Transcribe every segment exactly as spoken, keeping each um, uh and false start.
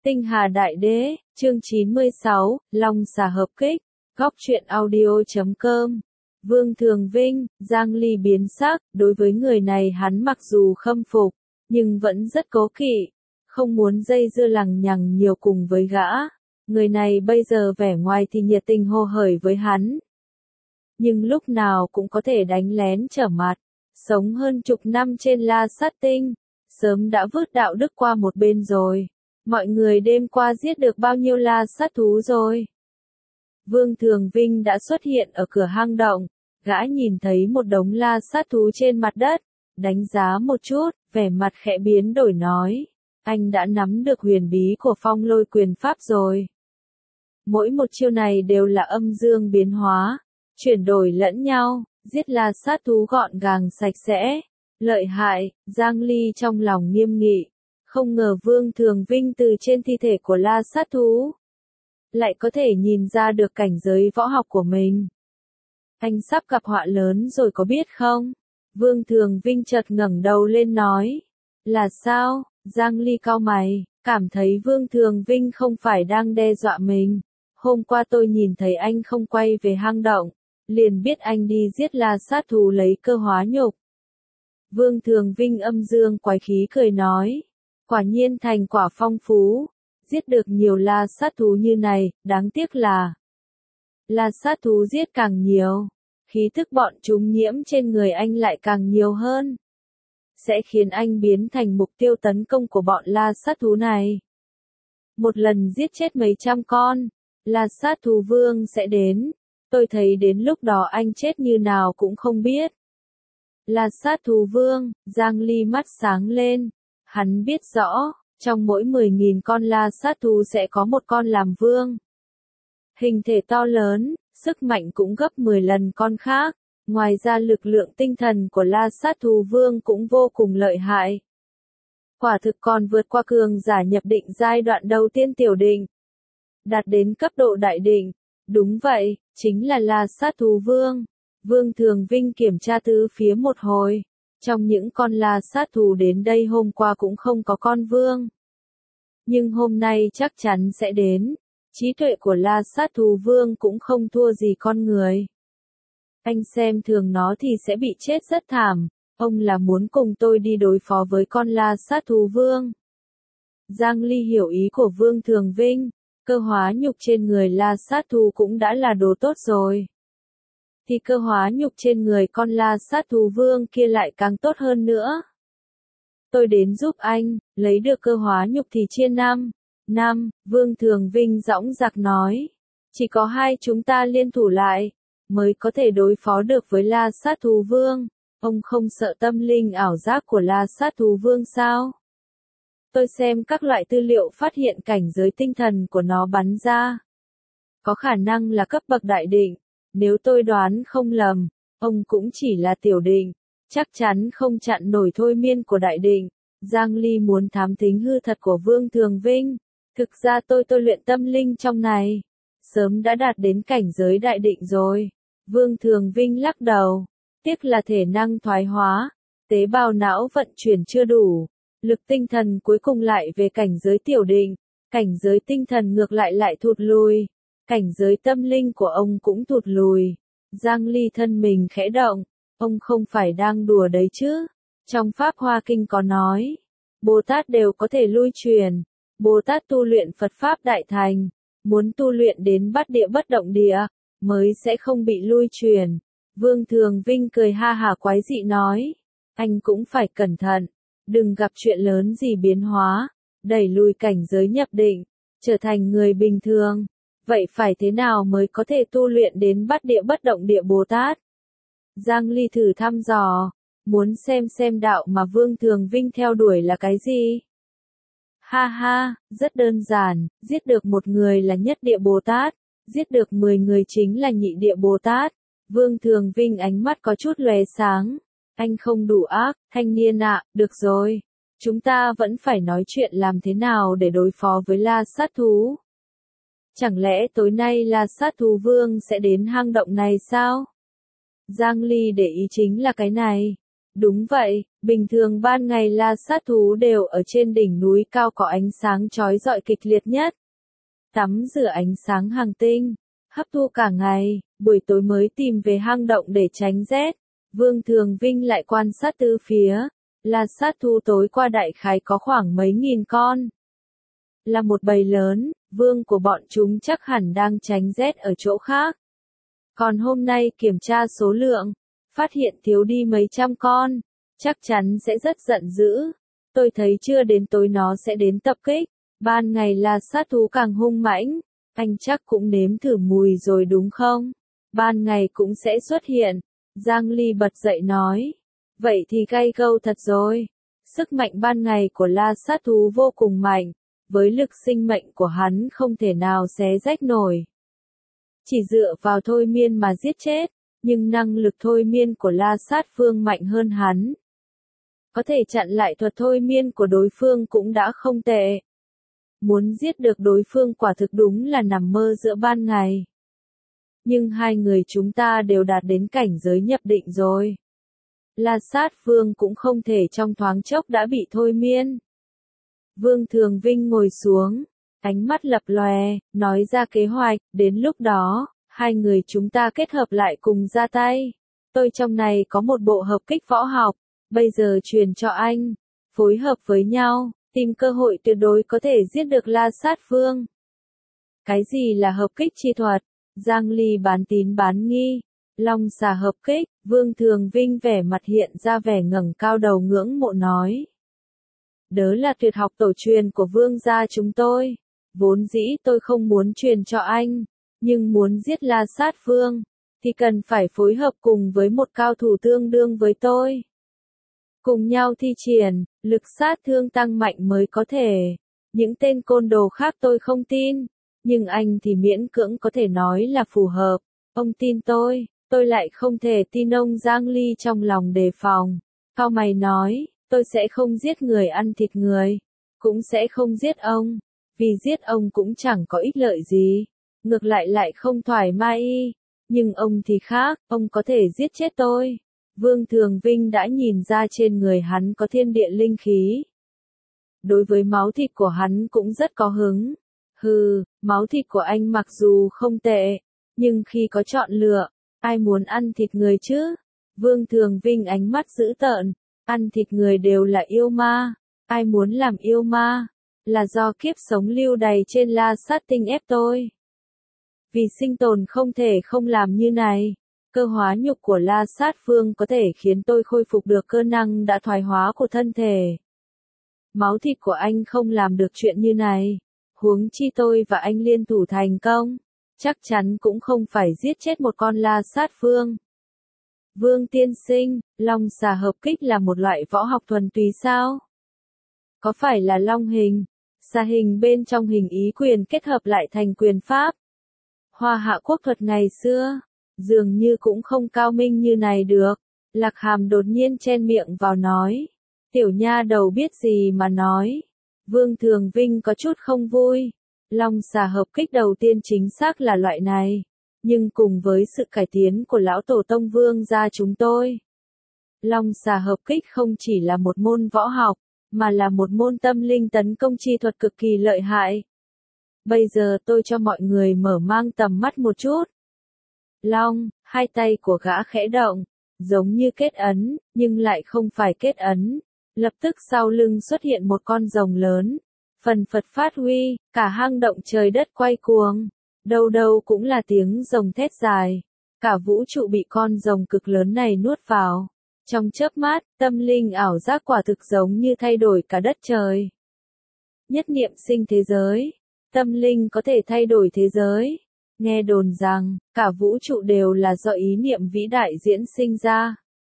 Tinh Hà Đại Đế, chương chín mươi sáu, Long Xà hợp kích, góc truyện audio chấm com. Vương Thường Vinh, Giang Ly biến sắc, đối với người này hắn mặc dù khâm phục, nhưng vẫn rất cố kỵ, không muốn dây dưa lằng nhằng nhiều cùng với gã. Người này bây giờ vẻ ngoài thì nhiệt tình hô hởi với hắn, nhưng lúc nào cũng có thể đánh lén trở mặt. Sống hơn chục năm trên La Sát Tinh, sớm đã vứt đạo đức qua một bên rồi. Mọi người đêm qua giết được bao nhiêu la sát thú rồi? Vương Thường Vinh đã xuất hiện ở cửa hang động, gã nhìn thấy một đống la sát thú trên mặt đất, đánh giá một chút, vẻ mặt khẽ biến đổi nói, anh đã nắm được huyền bí của phong lôi quyền pháp rồi. Mỗi một chiêu này đều là âm dương biến hóa, chuyển đổi lẫn nhau, giết la sát thú gọn gàng sạch sẽ, lợi hại. Giang Ly trong lòng nghiêm nghị. Không ngờ Vương Thường Vinh từ trên thi thể của la sát thú lại có thể nhìn ra được cảnh giới võ học của mình. Anh sắp gặp họa lớn rồi có biết không? Vương Thường Vinh chợt ngẩng đầu lên nói. Là sao? Giang Ly cau mày, cảm thấy Vương Thường Vinh không phải đang đe dọa mình. Hôm qua tôi nhìn thấy anh không quay về hang động, liền biết anh đi giết la sát thú lấy cơ hóa nhục. Vương Thường Vinh âm dương quái khí cười nói. Quả nhiên thành quả phong phú, giết được nhiều la sát thú như này, đáng tiếc là la sát thú giết càng nhiều, khí thức bọn chúng nhiễm trên người anh lại càng nhiều hơn, sẽ khiến anh biến thành mục tiêu tấn công của bọn la sát thú này. Một lần giết chết mấy trăm con, la sát thú vương sẽ đến, tôi thấy đến lúc đó anh chết như nào cũng không biết. La sát thú vương, Giang Ly mắt sáng lên. Hắn biết rõ, trong mỗi mười nghìn con la sát thú sẽ có một con làm vương. Hình thể to lớn, sức mạnh cũng gấp mười lần con khác. Ngoài ra lực lượng tinh thần của la sát thú vương cũng vô cùng lợi hại. Quả thực còn vượt qua cường giả nhập định giai đoạn đầu tiên tiểu định. Đạt đến cấp độ đại định. Đúng vậy, chính là la sát thú vương. Vương Thường Vinh kiểm tra tứ phía một hồi. Trong những con la sát thú đến đây hôm qua cũng không có con vương. Nhưng hôm nay chắc chắn sẽ đến. Trí tuệ của la sát thú vương cũng không thua gì con người. Anh xem thường nó thì sẽ bị chết rất thảm. Ông là muốn cùng tôi đi đối phó với con la sát thú vương. Giang Ly hiểu ý của Vương Thường Vinh. Cơ hóa nhục trên người la sát thú cũng đã là đồ tốt rồi. Thì cơ hóa nhục trên người con la sát thú vương kia lại càng tốt hơn nữa. Tôi đến giúp anh, lấy được cơ hóa nhục thì chia năm. Năm, Vương Thường Vinh dõng dạc nói. Chỉ có hai chúng ta liên thủ lại, mới có thể đối phó được với la sát thú vương. Ông không sợ tâm linh ảo giác của la sát thú vương sao? Tôi xem các loại tư liệu phát hiện cảnh giới tinh thần của nó bắn ra. Có khả năng là cấp bậc đại định. Nếu tôi đoán không lầm, ông cũng chỉ là tiểu định, chắc chắn không chặn nổi thôi miên của đại định. Giang Ly muốn thám thính hư thật của Vương Thường Vinh. Thực ra tôi tôi luyện tâm linh trong này, sớm đã đạt đến cảnh giới đại định rồi. Vương Thường Vinh lắc đầu, tiếc là thể năng thoái hóa, tế bào não vận chuyển chưa đủ, lực tinh thần cuối cùng lại về cảnh giới tiểu định, cảnh giới tinh thần ngược lại lại thụt lùi. Cảnh giới tâm linh của ông cũng thụt lùi. Giang Ly thân mình khẽ động. Ông không phải đang đùa đấy chứ. Trong Pháp Hoa Kinh có nói. Bồ Tát đều có thể lui truyền. Bồ Tát tu luyện Phật Pháp Đại Thành. Muốn tu luyện đến bát địa bất động địa. Mới sẽ không bị lui truyền. Vương Thường Vinh cười ha hả quái dị nói. Anh cũng phải cẩn thận. Đừng gặp chuyện lớn gì biến hóa. Đẩy lùi cảnh giới nhập định. Trở thành người bình thường. Vậy phải thế nào mới có thể tu luyện đến bát địa bất động địa Bồ Tát? Giang Ly thử thăm dò, muốn xem xem đạo mà Vương Thường Vinh theo đuổi là cái gì? Ha ha, rất đơn giản, giết được một người là nhất địa Bồ Tát, giết được mười người chính là nhị địa Bồ Tát. Vương Thường Vinh ánh mắt có chút lóe sáng. Anh không đủ ác, thanh niên ạ, được rồi. Chúng ta vẫn phải nói chuyện làm thế nào để đối phó với la sát thú. Chẳng lẽ tối nay la sát thú vương sẽ đến hang động này sao? Giang Ly để ý chính là cái này. Đúng vậy, bình thường ban ngày la sát thú đều ở trên đỉnh núi cao có ánh sáng chói rọi kịch liệt nhất. Tắm rửa ánh sáng hành tinh, hấp thu cả ngày, buổi tối mới tìm về hang động để tránh rét. Vương Thường Vinh lại quan sát từ phía, la sát thú tối qua đại khái có khoảng mấy nghìn con. Là một bầy lớn, vương của bọn chúng chắc hẳn đang tránh rét ở chỗ khác. Còn hôm nay kiểm tra số lượng, phát hiện thiếu đi mấy trăm con, chắc chắn sẽ rất giận dữ. Tôi thấy chưa đến tối nó sẽ đến tập kích. Ban ngày là sát thú càng hung mãnh, anh chắc cũng nếm thử mùi rồi đúng không? Ban ngày cũng sẽ xuất hiện. Giang Ly bật dậy nói. Vậy thì gay gâu thật rồi. Sức mạnh ban ngày của la sát thú vô cùng mạnh, với lực sinh mệnh của hắn không thể nào xé rách nổi. Chỉ dựa vào thôi miên mà giết chết, nhưng năng lực thôi miên của la sát phương mạnh hơn hắn. Có thể chặn lại thuật thôi miên của đối phương cũng đã không tệ. Muốn giết được đối phương quả thực đúng là nằm mơ giữa ban ngày. Nhưng hai người chúng ta đều đạt đến cảnh giới nhập định rồi. La sát vương cũng không thể trong thoáng chốc đã bị thôi miên. Vương Thường Vinh ngồi xuống, ánh mắt lập lòe, nói ra kế hoạch, đến lúc đó, hai người chúng ta kết hợp lại cùng ra tay. Tôi trong này có một bộ hợp kích võ học, bây giờ truyền cho anh, phối hợp với nhau, tìm cơ hội tuyệt đối có thể giết được La Sát Vương. Cái gì là hợp kích chi thuật? Giang Ly bán tín bán nghi. Long xà hợp kích, Vương Thường Vinh vẻ mặt hiện ra vẻ ngẩng cao đầu ngưỡng mộ nói. Đó là tuyệt học tổ truyền của vương gia chúng tôi. Vốn dĩ tôi không muốn truyền cho anh, nhưng muốn giết La Sát Vương, thì cần phải phối hợp cùng với một cao thủ tương đương với tôi. Cùng nhau thi triển, lực sát thương tăng mạnh mới có thể. Những tên côn đồ khác tôi không tin, nhưng anh thì miễn cưỡng có thể nói là phù hợp. Ông tin tôi, tôi lại không thể tin ông. Giang Ly trong lòng đề phòng. Cao mày nói, tôi sẽ không giết người ăn thịt người, cũng sẽ không giết ông, vì giết ông cũng chẳng có ích lợi gì, ngược lại lại không thoải mái. Nhưng ông thì khác, ông có thể giết chết tôi. Vương Thường Vinh đã nhìn ra trên người hắn có thiên địa linh khí. Đối với máu thịt của hắn cũng rất có hứng. Hừ, máu thịt của anh mặc dù không tệ, nhưng khi có chọn lựa, ai muốn ăn thịt người chứ? Vương Thường Vinh ánh mắt dữ tợn, ăn thịt người đều là yêu ma, ai muốn làm yêu ma? Là do kiếp sống lưu đày trên La Sát Tinh ép tôi. Vì sinh tồn không thể không làm như này. Cơ hóa nhục của La Sát Vương có thể khiến tôi khôi phục được cơ năng đã thoái hóa của thân thể. Máu thịt của anh không làm được chuyện như này. Huống chi tôi và anh liên thủ thành công, chắc chắn cũng không phải giết chết một con La Sát Vương. Vương tiên sinh, long xà hợp kích là một loại võ học thuần túy sao? Có phải là long hình, xà hình bên trong hình ý quyền kết hợp lại thành quyền pháp? Hoa Hạ quốc thuật ngày xưa, dường như cũng không cao minh như này được. Lạc Hàm đột nhiên chen miệng vào nói. Tiểu nha đầu biết gì mà nói. Vương Thường Vinh có chút không vui. Long xà hợp kích đầu tiên chính xác là loại này. Nhưng cùng với sự cải tiến của lão tổ tông vương gia chúng tôi, long xà hợp kích không chỉ là một môn võ học, mà là một môn tâm linh tấn công chi thuật cực kỳ lợi hại. Bây giờ tôi cho mọi người mở mang tầm mắt một chút. Long, hai tay của gã khẽ động, giống như kết ấn, nhưng lại không phải kết ấn. Lập tức sau lưng xuất hiện một con rồng lớn. Phần phật phát huy, cả hang động trời đất quay cuồng. Đâu đâu cũng là tiếng rồng thét dài. Cả vũ trụ bị con rồng cực lớn này nuốt vào. Trong chớp mắt, tâm linh ảo giác quả thực giống như thay đổi cả đất trời. Nhất niệm sinh thế giới. Tâm linh có thể thay đổi thế giới. Nghe đồn rằng, cả vũ trụ đều là do ý niệm vĩ đại diễn sinh ra.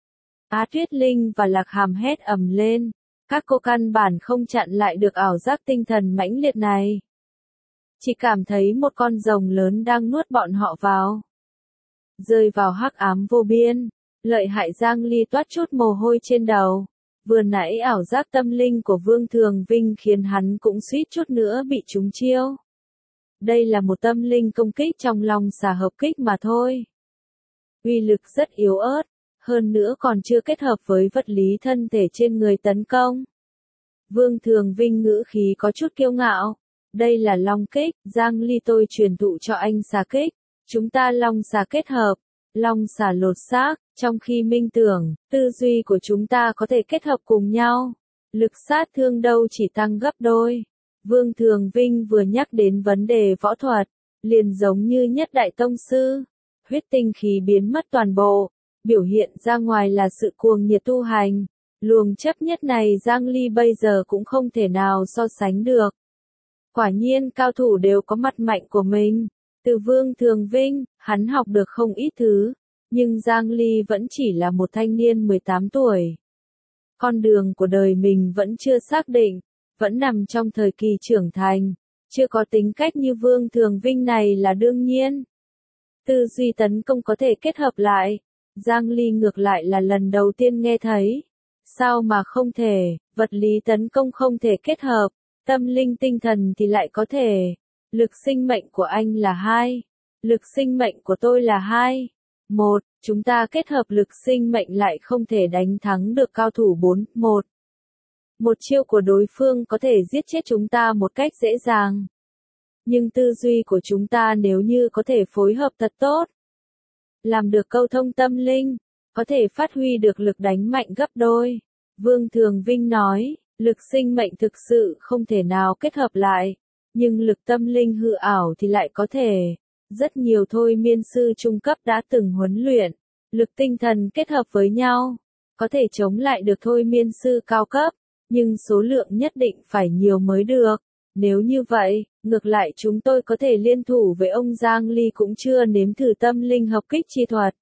Á Tuyết Linh và Lạc Hàm hét ầm lên. Các cô căn bản không chặn lại được ảo giác tinh thần mãnh liệt này. Chỉ cảm thấy một con rồng lớn đang nuốt bọn họ vào. Rơi vào hắc ám vô biên. Lợi hại. Giang Ly toát chút mồ hôi trên đầu. Vừa nãy ảo giác tâm linh của Vương Thường Vinh khiến hắn cũng suýt chút nữa bị trúng chiêu. Đây là một tâm linh công kích trong long xà hợp kích mà thôi. Uy lực rất yếu ớt. hơn nữa còn chưa kết hợp với vật lý thân thể trên người tấn công. Vương Thường Vinh ngữ khí có chút kiêu ngạo. Đây là long kích, Giang Ly tôi truyền thụ cho anh xà kích. Chúng ta long xà kết hợp, long xà lột xác, trong khi minh tưởng, tư duy của chúng ta có thể kết hợp cùng nhau. Lực sát thương đâu chỉ tăng gấp đôi. Vương Thường Vinh vừa nhắc đến vấn đề võ thuật, liền giống như nhất đại tông sư. Huyết tinh khí biến mất toàn bộ, biểu hiện ra ngoài là sự cuồng nhiệt tu hành. Luồng chấp nhất này Giang Ly bây giờ cũng không thể nào so sánh được. Quả nhiên cao thủ đều có mặt mạnh của mình. Từ Vương Thường Vinh, hắn học được không ít thứ, nhưng Giang Ly vẫn chỉ là một thanh niên mười tám tuổi. Con đường của đời mình vẫn chưa xác định, vẫn nằm trong thời kỳ trưởng thành, chưa có tính cách như Vương Thường Vinh này là đương nhiên. Tư duy tấn công có thể kết hợp lại, Giang Ly ngược lại là lần đầu tiên nghe thấy. Sao mà không thể, vật lý tấn công không thể kết hợp, tâm linh tinh thần thì lại có thể. Lực sinh mệnh của anh là hai, lực sinh mệnh của tôi là hai. Một, chúng ta kết hợp lực sinh mệnh lại không thể đánh thắng được cao thủ bốn, một. Một chiêu của đối phương có thể giết chết chúng ta một cách dễ dàng. Nhưng tư duy của chúng ta nếu như có thể phối hợp thật tốt, làm được câu thông tâm linh, có thể phát huy được lực đánh mạnh gấp đôi. Vương Thường Vinh nói, lực sinh mệnh thực sự không thể nào kết hợp lại, nhưng lực tâm linh hư ảo thì lại có thể. Rất nhiều thôi miên sư trung cấp đã từng huấn luyện, lực tinh thần kết hợp với nhau, có thể chống lại được thôi miên sư cao cấp, nhưng số lượng nhất định phải nhiều mới được. Nếu như vậy, ngược lại chúng tôi có thể liên thủ với ông Giang Ly cũng chưa nếm thử tâm linh hợp kích chi thuật.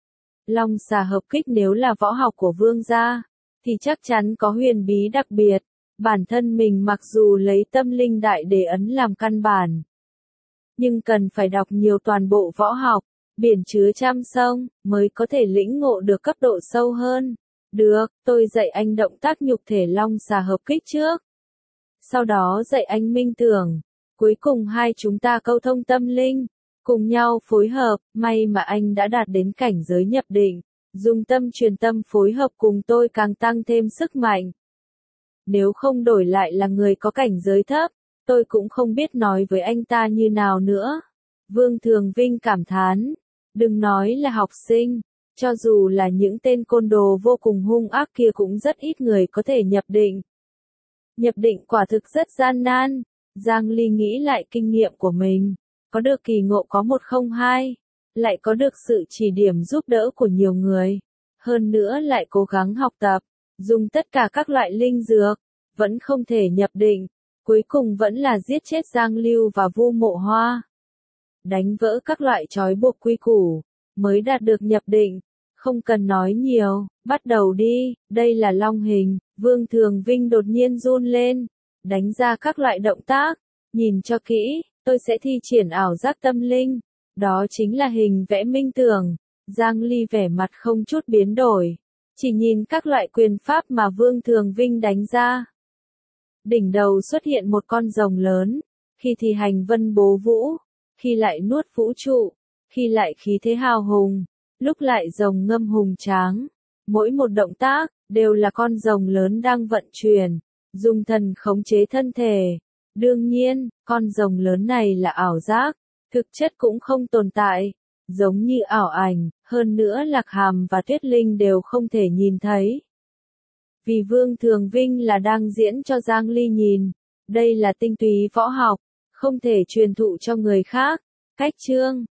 Long xà hợp kích nếu là võ học của vương gia, thì chắc chắn có huyền bí đặc biệt. Bản thân mình mặc dù lấy tâm linh đại đế ấn làm căn bản, nhưng cần phải đọc nhiều toàn bộ võ học, biển chứa trăm sông, mới có thể lĩnh ngộ được cấp độ sâu hơn. Được, tôi dạy anh động tác nhục thể long xà hợp kích trước. Sau đó dạy anh minh tưởng. Cuối cùng hai chúng ta câu thông tâm linh, cùng nhau phối hợp, may mà anh đã đạt đến cảnh giới nhập định. Dùng tâm truyền tâm phối hợp cùng tôi càng tăng thêm sức mạnh. Nếu không đổi lại là người có cảnh giới thấp, tôi cũng không biết nói với anh ta như nào nữa. Vương Thường Vinh cảm thán, đừng nói là học sinh, cho dù là những tên côn đồ vô cùng hung ác kia cũng rất ít người có thể nhập định. Nhập định quả thực rất gian nan. Giang Ly nghĩ lại kinh nghiệm của mình, có được kỳ ngộ có một không hai, lại có được sự chỉ điểm giúp đỡ của nhiều người, hơn nữa lại cố gắng học tập, dùng tất cả các loại linh dược, vẫn không thể nhập định, cuối cùng vẫn là giết chết Giang Lưu và Vu Mộ Hoa. Đánh vỡ các loại trói buộc quy củ, mới đạt được nhập định, không cần nói nhiều, bắt đầu đi, đây là long hình. Vương Thường Vinh đột nhiên run lên, đánh ra các loại động tác, nhìn cho kỹ, tôi sẽ thi triển ảo giác tâm linh, đó chính là hình vẽ minh tưởng. Giang Ly vẻ mặt không chút biến đổi, chỉ nhìn các loại quyền pháp mà Vương Thường Vinh đánh ra. Đỉnh đầu xuất hiện một con rồng lớn, khi thì hành vân bố vũ, khi lại nuốt vũ trụ, khi lại khí thế hào hùng, lúc lại rồng ngâm hùng tráng. Mỗi một động tác, đều là con rồng lớn đang vận chuyển, dùng thần khống chế thân thể. Đương nhiên, con rồng lớn này là ảo giác, thực chất cũng không tồn tại, giống như ảo ảnh, hơn nữa Lạc Hàm và Tuyết Linh đều không thể nhìn thấy. Vì Vương Thường Vinh là đang diễn cho Giang Ly nhìn, đây là tinh túy võ học, không thể truyền thụ cho người khác. Cách chương